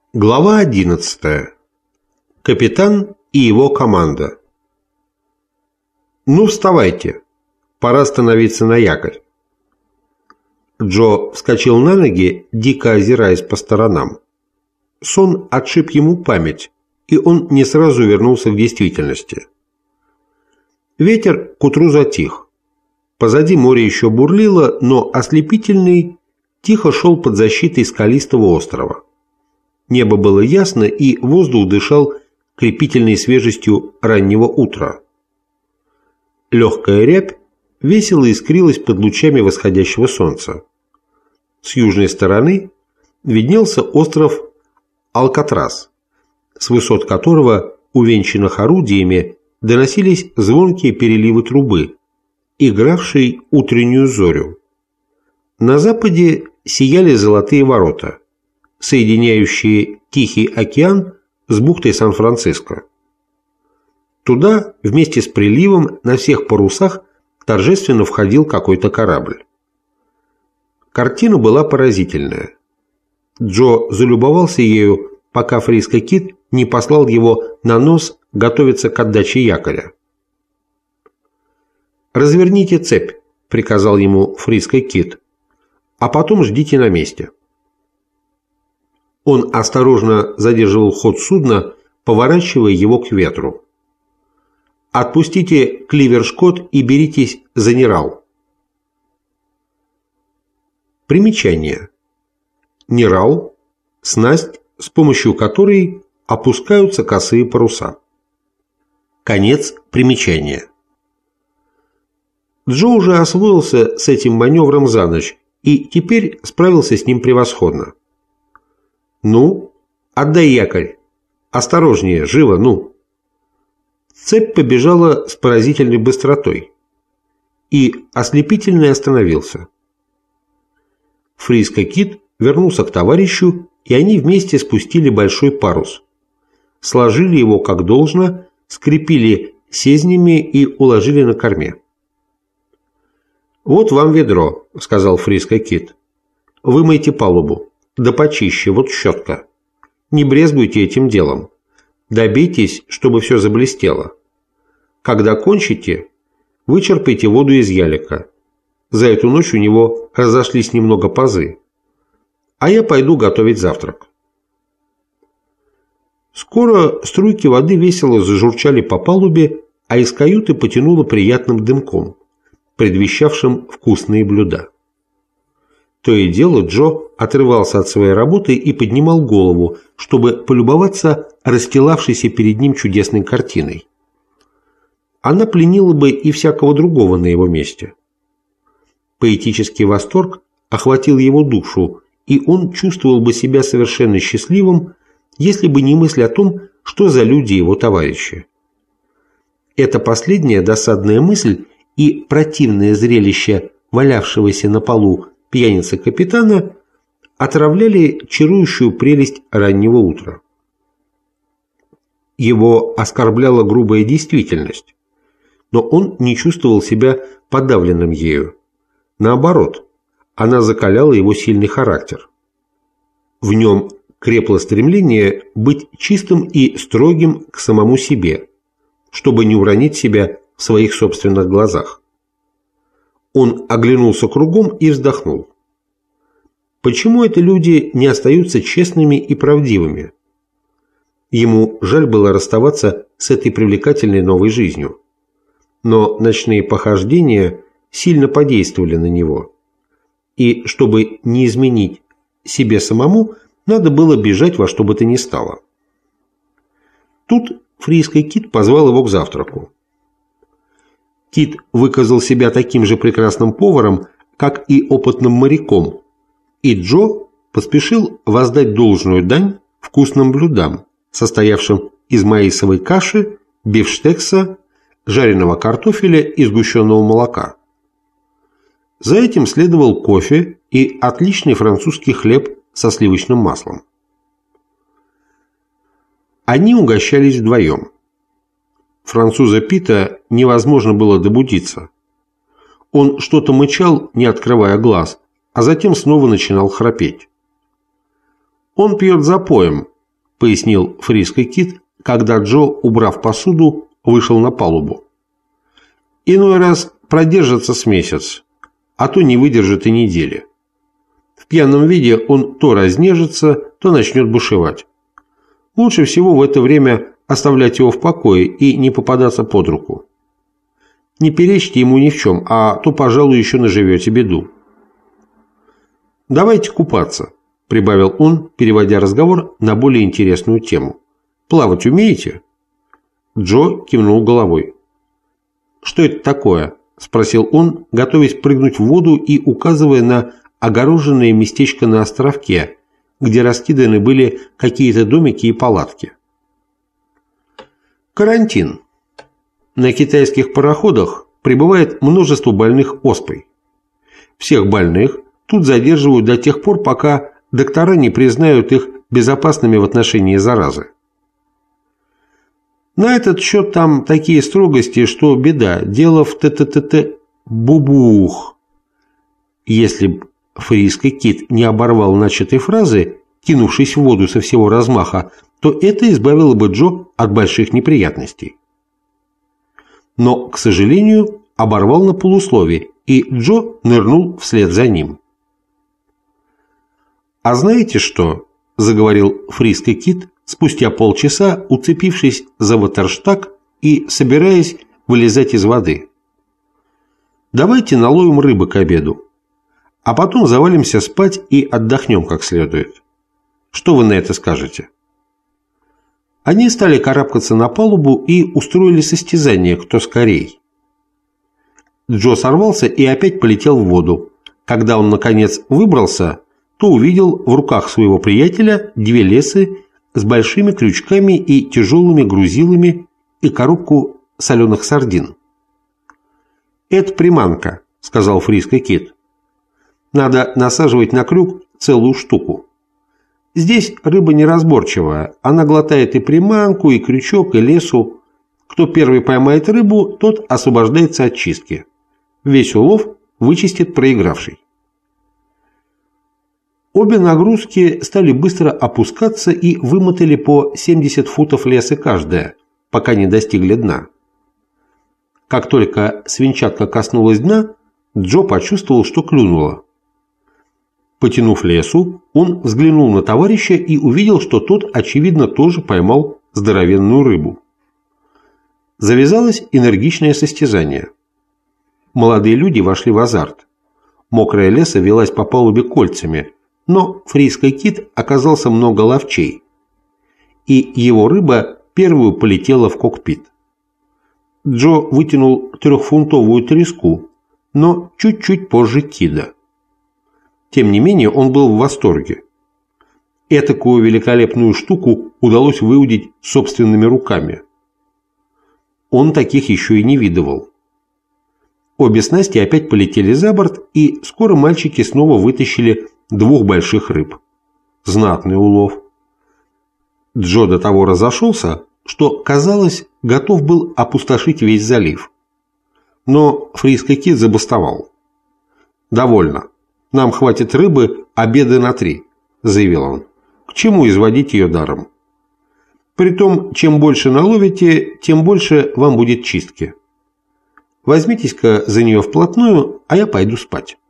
Глава 11. Капитан и его команда. «Ну, вставайте. Пора становиться на якорь». Джо вскочил на ноги, дико озираясь по сторонам. Сон отшиб ему память, и он не сразу вернулся к действительности. Ветер к утру затих. Позади море еще бурлило, но ослепительный тихо шел под защитой скалистого острова. Небо было ясно, и воздух дышал крепительной свежестью раннего утра. Легкая рябь весело искрилась под лучами восходящего солнца. С южной стороны виднелся остров Алькатрас, с высот которого, увенчанных орудиями, доносились звонкие переливы трубы, игравшей утреннюю зорю. На западе сияли золотые ворота, соединяющие Тихий океан с бухтой Сан-Франциско. Туда вместе с приливом на всех парусах торжественно входил какой-то корабль. Картина была поразительная. Джо залюбовался ею, пока Фриско Кид не послал его на нос готовиться к отдаче якоря. «Разверните цепь», — приказал ему Фриско Кид, — «а потом ждите на месте». Он осторожно задерживал ход судна, поворачивая его к ветру. «Отпустите кливер-шкот и беритесь за нерал». Примечание. Нерал – снасть, с помощью которой опускаются косые паруса. Конец примечания. Джо уже освоился с этим маневром за ночь и теперь справился с ним превосходно. «Ну, отдай якорь. Осторожнее, живо, ну!» Цепь побежала с поразительной быстротой, и ослепительный остановился. Фриско Кид вернулся к товарищу, и они вместе спустили большой парус, сложили его как должно, скрепили сезнями и уложили на корме. «Вот вам ведро», — сказал Фриско Кид. «Вымойте палубу. Да почище, вот щетка. Не брезгуйте этим делом. Добейтесь, чтобы все заблестело. Когда кончите, вычерпайте воду из ялика. За эту ночь у него разошлись немного пазы. А я пойду готовить завтрак». Скоро струйки воды весело зажурчали по палубе, а из каюты потянуло приятным дымком, предвещавшим вкусные блюда. То и дело Джо отрывался от своей работы и поднимал голову, чтобы полюбоваться расстилавшейся перед ним чудесной картиной. Она пленила бы и всякого другого на его месте. Поэтический восторг охватил его душу, и он чувствовал бы себя совершенно счастливым, если бы не мысль о том, что за люди его товарищи. Эта последняя досадная мысль и противное зрелище валявшегося на полу пьяницы капитана отравляли чарующую прелесть раннего утра. Его оскорбляла грубая действительность, но он не чувствовал себя подавленным ею. Наоборот, она закаляла его сильный характер. В нем крепло стремление быть чистым и строгим к самому себе, чтобы не уронить себя в своих собственных глазах. Он оглянулся кругом и вздохнул. Почему это люди не остаются честными и правдивыми? Ему жаль было расставаться с этой привлекательной новой жизнью. Но ночные похождения сильно подействовали на него. И чтобы не изменить себе самому, надо было бежать во что бы то ни стало. Тут Фриско Кид позвал его к завтраку. Кид выказал себя таким же прекрасным поваром, как и опытным моряком, и Джо поспешил воздать должную дань вкусным блюдам, состоявшим из маисовой каши, бифштекса, жареного картофеля и сгущенного молока. За этим следовал кофе и отличный французский хлеб со сливочным маслом. Они угощались вдвоем. Француза Пита невозможно было добудиться. Он что-то мычал, не открывая глаз, а затем снова начинал храпеть. «Он пьет запоем», пояснил Фриска Кит, когда Джо, убрав посуду, вышел на палубу. «Иной раз продержится с месяц, а то не выдержит и недели. В пьяном виде он то разнежится, то начнет бушевать. Лучше всего в это время оставлять его в покое и не попадаться под руку. Не перечьте ему ни в чем, а то, пожалуй, еще наживете беду». «Давайте купаться», – прибавил он, переводя разговор на более интересную тему. «Плавать умеете?» Джо кивнул головой. «Что это такое?» – спросил он, готовясь прыгнуть в воду и указывая на огороженное местечко на островке, где раскиданы были какие-то домики и палатки. «Карантин. На китайских пароходах прибывает множество больных оспой. Всех больных тут задерживают до тех пор, пока доктора не признают их безопасными в отношении заразы. На этот счет там такие строгости, что беда, дело в бубух». Если б Фриска Кит не оборвал начатой фразы, кинувшись в воду со всего размаха, то это избавило бы Джо от больших неприятностей. Но, к сожалению, оборвал на полуслове, и Джо нырнул вслед за ним. «А знаете что?» – заговорил Фриска Кит спустя полчаса, уцепившись за ватерштаг и собираясь вылезать из воды. «Давайте наловим рыбы к обеду, а потом завалимся спать и отдохнем как следует. Что вы на это скажете?» Они стали карабкаться на палубу и устроили состязание, кто скорей. Джо сорвался и опять полетел в воду. Когда он, наконец, выбрался, то увидел в руках своего приятеля две лесы с большими крючками и тяжелыми грузилами и коробку соленых сардин. «Это приманка», — сказал Фриска Кит. «Надо насаживать на крюк целую штуку. Здесь рыба неразборчивая, она глотает и приманку, и крючок, и лесу. Кто первый поймает рыбу, тот освобождается от чистки. Весь улов вычистит проигравший». Обе нагрузки стали быстро опускаться и вымотали по 70 футов леса каждая, пока не достигли дна. Как только свинчатка коснулась дна, Джо почувствовал, что клюнуло. Потянув лесу, он взглянул на товарища и увидел, что тот, очевидно, тоже поймал здоровенную рыбу. Завязалось энергичное состязание. Молодые люди вошли в азарт. Мокрая леса велась по палубе кольцами, но Фриска Кит оказался много ловчей, и его рыба первую полетела в кокпит. Джо вытянул 3-фунтовую треску, но чуть-чуть позже Кида. Тем не менее, он был в восторге. Этакую великолепную штуку удалось выудить собственными руками. Он таких еще и не видывал. Обе снасти опять полетели за борт, и скоро мальчики снова вытащили 2 больших рыб. Знатный улов. Джо до того разошелся, что, казалось, готов был опустошить весь залив. Но Фриска Кит забастовал. «Довольно. Нам хватит рыбы обеда на 3», – заявил он. «К чему изводить ее даром? Притом, чем больше наловите, тем больше вам будет чистки. Возьмитесь-ка за нее вплотную, а я пойду спать».